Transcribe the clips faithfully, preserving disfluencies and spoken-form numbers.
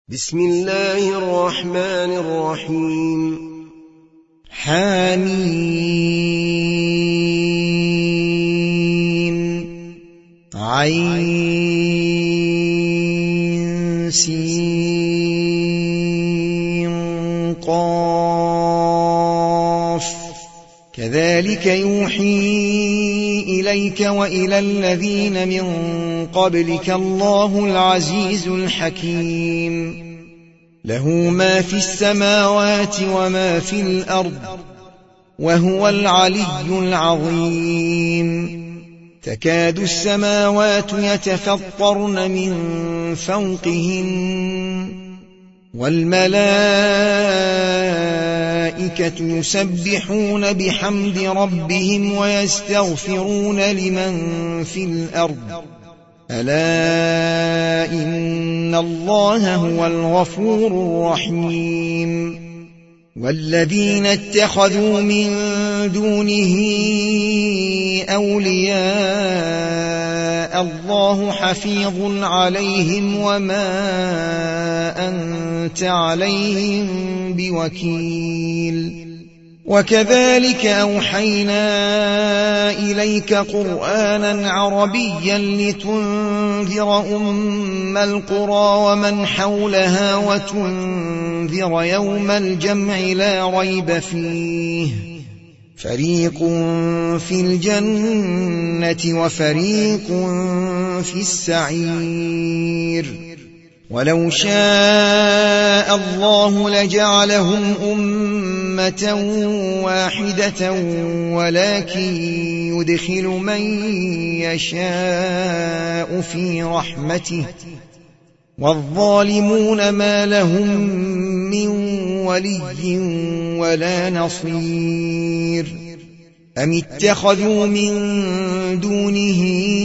بسم الله الرحمن الرحيم. حميم عين سين قاف كذلك يوحي إليك وإلى الذين من قبلك الله العزيز الحكيم. له ما في السماوات وما في الأرض وهو العلي العظيم. تكاد السماوات يتفطرن من فوقهن والملائكة يسبحون بحمد ربهم ويستغفرون لمن في الأرض ألا إن الله هو الغفور الرحيم. والذين اتخذوا من دونه أولياء الله حفيظ عليهم وما أنت عليهم بوكيل. وكذلك أوحينا إليك قرآنا عربيا لتنذر أم القرى ومن حولها وتنذر يوم الجمع لا ريب فيه فريق في الجنة وفريق في السعير. ولو شاء الله لجعلهم أمة واحدة ولكن يدخل من يشاء في رحمته والظالمون ما لهم من ولي ولا نصير. أم اتخذوا من دونه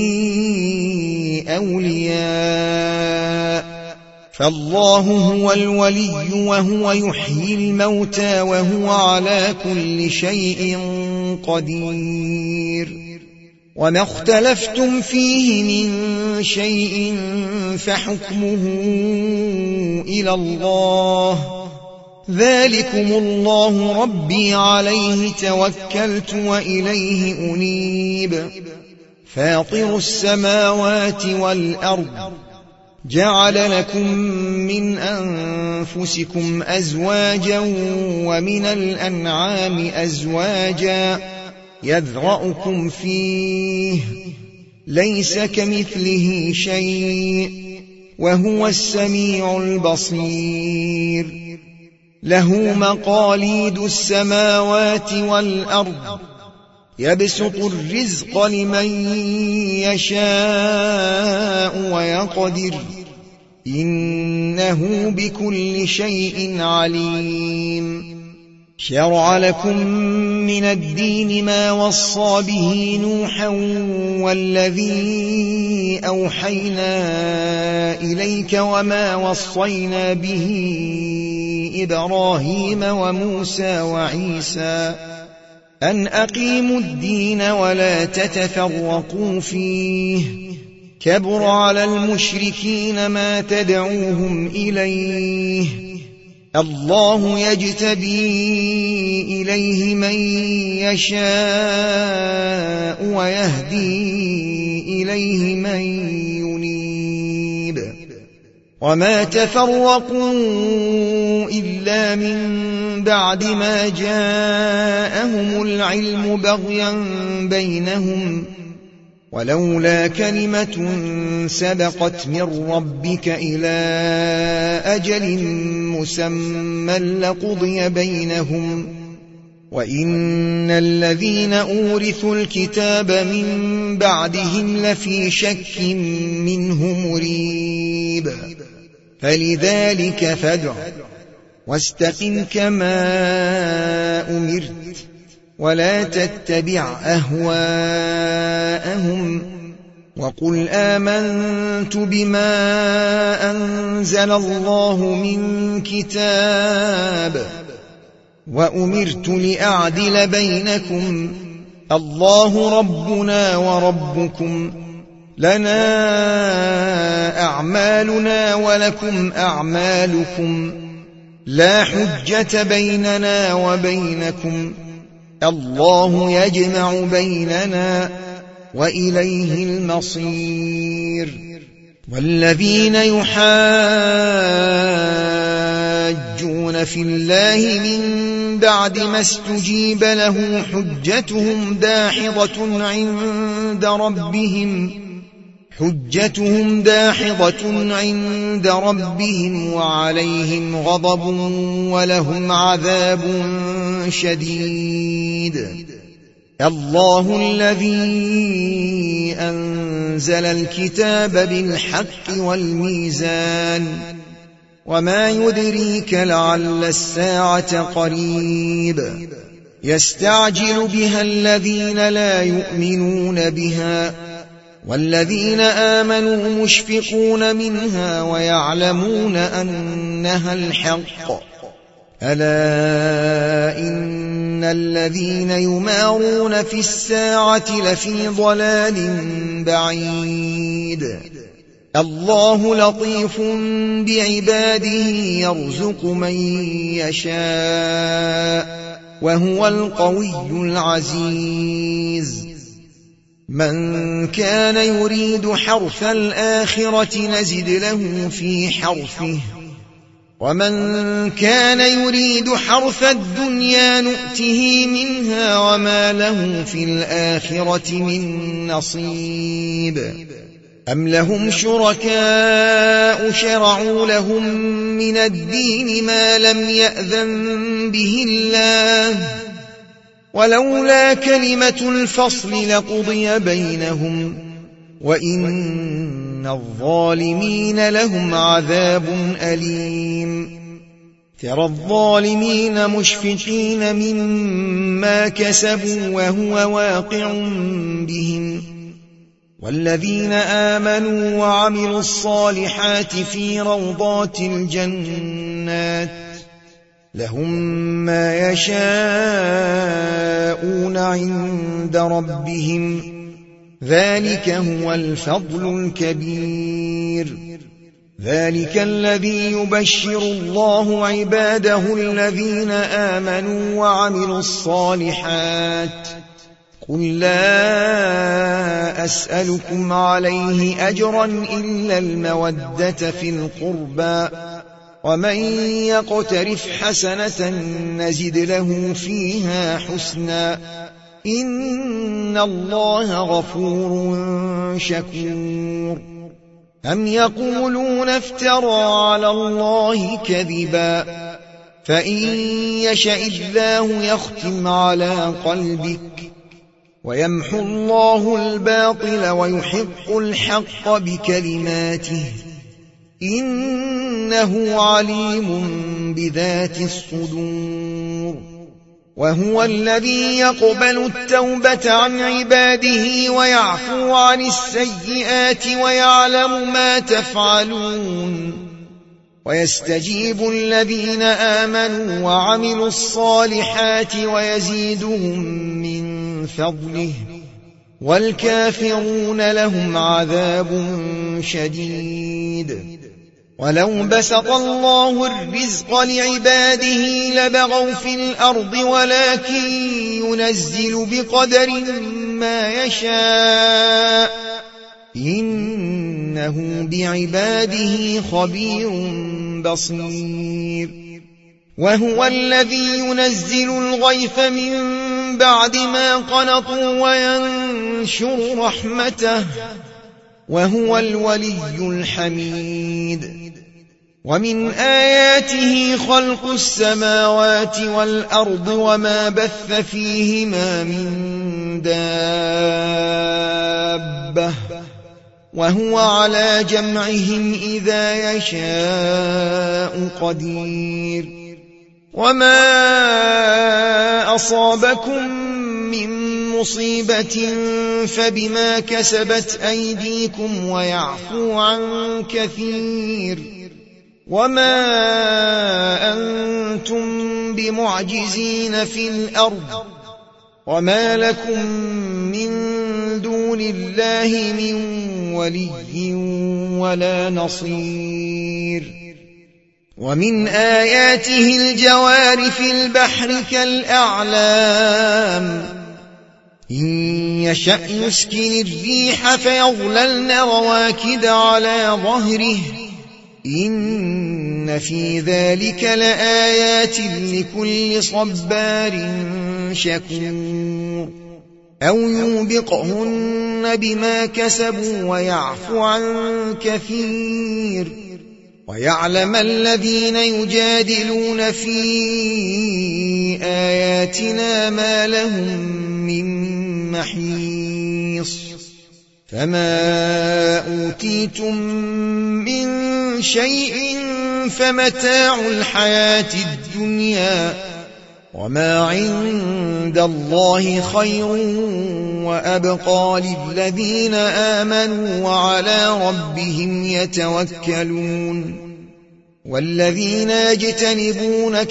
أولياء فالله هو الولي وهو يحيي الموتى وهو على كل شيء قدير. وما اختلفتم فيه من شيء فحكمه إلى الله ذلكم الله ربي عليه توكلت وإليه أنيب. فاطر السماوات والأرض جعل لكم من أنفسكم أزواجا ومن الأنعام أزواجا يذرأكم فيه ليس كمثله شيء وهو السميع البصير. له مقاليد السماوات والأرض يبسط الرزق لمن يشاء ويقدر إنه بكل شيء عليم. شرع لكم من الدين ما وصى به نوحا والذي أوحينا إليك وما وصينا به إبراهيم وموسى وعيسى أن أقيموا الدين ولا تتفرقوا فيه كبر على المشركين ما تدعوهم إليه. الله يجتبي إليه من يشاء ويهدي إليه من ينيب. وما تفرقوا إلا من بعد ما جاءهم العلم بغيا بينهم ولولا كلمة سبقت من ربك إلى أجل مسمى لقضي بينهم وإن الذين أورثوا الكتاب من بعدهم لفي شك منه مريب. فلذلك فادع واستقم كما أمرت ولا تتبع أهواءهم وقل آمنت بما أنزل الله من كتاب وأمرت لأعدل بينكم الله ربنا وربكم لنا أعمالنا ولكم أعمالكم لا حجة بيننا وبينكم الله يجمع بيننا وإليه المصير والذين يحاجون في الله من بعد ما استجيب له حجتهم داحضة عند ربهم حجتهم داحضة عند ربهم وعليهم غضب ولهم عذاب شديد الله الذي أنزل الكتاب بالحق والميزان وما يدريك لعل الساعة قريب يستعجل بها الذين لا يؤمنون بها والذين آمنوا مشفقون منها ويعلمون أنها الحق ألا إن الذين يمارون في الساعة لفي ضلال بعيد الله لطيف بعباده يرزق من يشاء وهو القوي العزيز من كان يريد حرث الآخرة نزد له في حرثه ومن كان يريد حرث الدنيا نؤته منها وما له في الآخرة من نصيب أم لهم شركاء شرعوا لهم من الدين ما لم يأذن به الله ولولا كلمة الفصل لقضي بينهم وإن الظالمين لهم عذاب أليم ترى الظالمين مشفقين مما كسبوا وهو واقع بهم والذين آمنوا وعملوا الصالحات في روضات الجنات لهم ما يشاءون عند ربهم ذلك هو الفضل الكبير ذلك الذي يبشر الله عباده الذين آمنوا وعملوا الصالحات قل لا أسألكم عليه أجرا إلا المودة في القربى ومن يقترف حسنة نزد له فيها حسنا إن الله غفور شكور أم يقولون افترى على الله كذبا فإن يشأ الله يختم على قلبك ويمحو الله الباطل ويحق الحق بكلماته إنه عليم بذات الصدور وهو الذي يقبل التوبة عن عباده ويعفو عن السيئات ويعلم ما تفعلون ويستجيب الذين آمنوا وعملوا الصالحات ويزيدهم من فضله والكافرون لهم عذاب شديد ولو بسط الله الرزق لعباده لبغوا في الأرض ولكن ينزل بقدر ما يشاء إنه بعباده خبير بصير وهو الذي ينزل الغيث من بعد ما قنطوا وينشر رحمته وهو الولي الحميد ومن آياته خلق السماوات والأرض وما بث فيهما من دابة وهو على جمعهم إذا يشاء قدير وما أصابكم من مصيبة فبما كسبت أيديكم ويعفو عن كثير وما أنتم بمعجزين في الأرض وما لكم من دون الله من ولي ولا نصير. ومن آياته الجوار في البحر كالأعلام إن يشأ يسكن الريح فيظللن رواكد على ظهره إن في ذلك لآيات لكل صبار شكور. أو يوبقهن بما كسبوا ويعفو عن كثير ويعلم الذين يجادلون في آياتنا ما لهم من محيص. فما أوتيتم من شيء فمتاع الحياة الدنيا وما عند الله خير وأبقى للذين آمنوا وعلى ربهم يتوكلون. والذين يجتنبون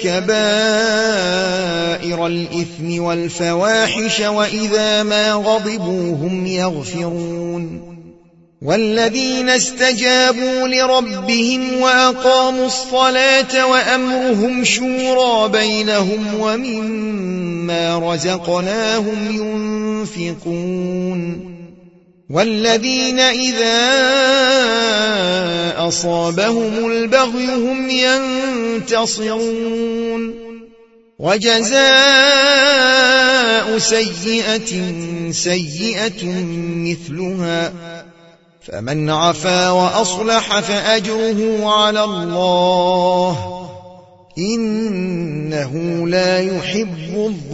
كبائر الإثم والفواحش وإذا ما غضبوا هم يغفرون. والذين استجابوا لربهم وأقاموا الصلاة وأمرهم شورى بينهم ومما رزقناهم ينفقون. والذين إذا أصابهم البغي هم ينتصرون. وجزاء سيئة سيئة مثلها فمن عفا وأصلح فأجره على الله إنه لا يحب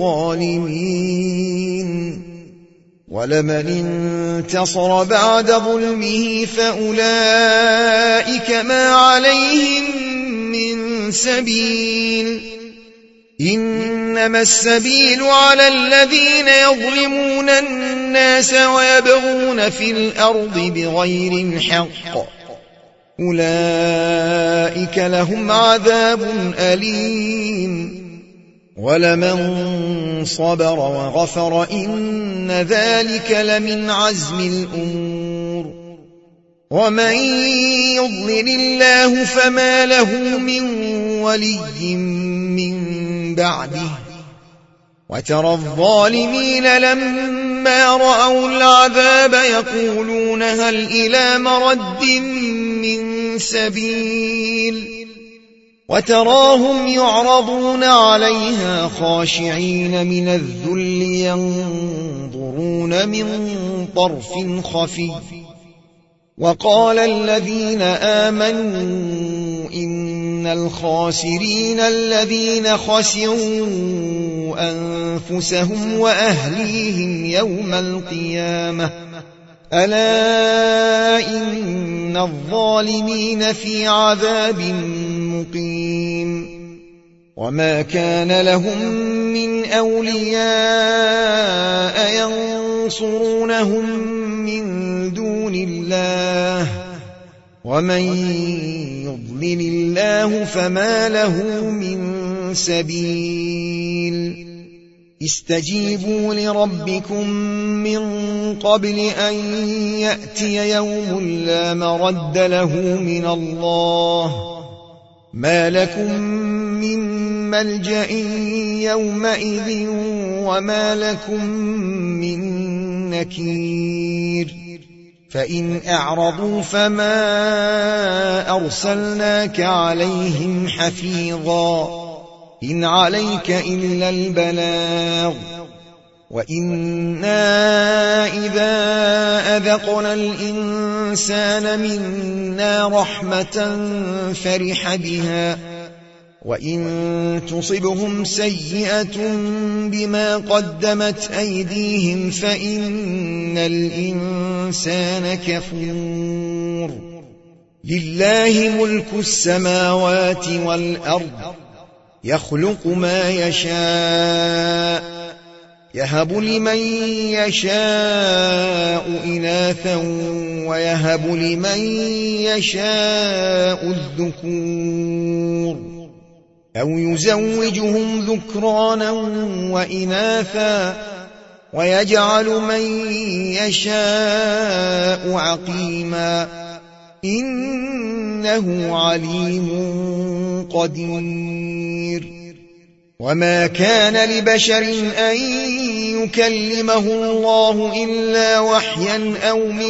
الظالمين. ولمن انتصر بعد ظلمه فأولئك ما عليهم من سبيل إنما السبيل على الذين يظلمون الناس ويبغون في الأرض بغير الحق أولئك لهم عذاب أليم. ولمن صبر وغفر إن ذلك لمن عزم الأمور. ومن يضلل الله فما له من ولي من بعده. وترى الظالمين لما رأوا العذاب يقولون هل إلى مرد من سبيل وتراهم يعرضون عليها خاشعين من الذل ينظرون من طرف خفي. وقال الذين آمنوا إن الخاسرين الذين خسروا أنفسهم وأهليهم يوم القيامة ألا إن الظالمين في عذاب مقيم. وما كان لهم من أولياء ينصرونهم من دون الله ومن يضلل الله فما له من سبيل. استجيبوا لربكم من قبل أن يأتي يوم لا مرد له من الله ما لكم من ملجأ يومئذ وما لكم من نكير. فإن أعرضوا فما أرسلناك عليهم حفيظا إن عليك إلا البلاغ. وإنا إذا أذقنا الإنسان منا رحمة فرح بها وإن تصبهم سيئة بما قدمت أيديهم فإن الإنسان كفور. لله ملك السماوات والأرض يخلق ما يشاء يهب لمن يشاء إناثا ويهب لمن يشاء الذكور أو يزوجهم ذكرانا وإناثا ويجعل من يشاء عقيما إنه عليم قدير وما كان لبشر أن يكلمه الله إلا وحيا أو من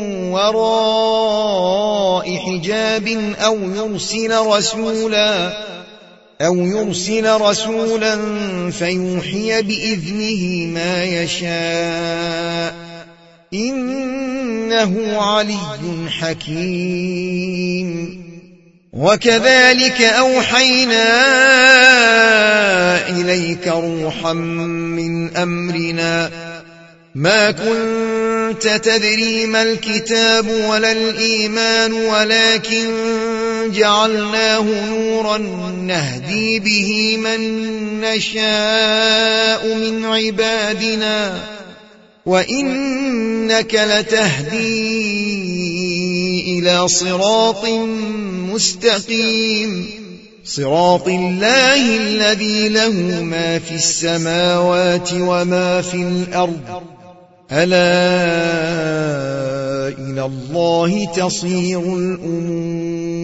وراء حجاب أو يرسل رسولا أو يرسل رسولا فيوحي بإذنه ما يشاء إنه علي حكيم وكذلك أوحينا إليك روحا من أمرنا ما كنت تدري ما الكتاب ولا الإيمان ولكن جعلناه نورا نهدي به من نشاء من عبادنا وإنك لتهدي إلى صراط مستقيم صراط الله الذي له ما في السماوات وما في الأرض ألا إلى الله تصير الأمور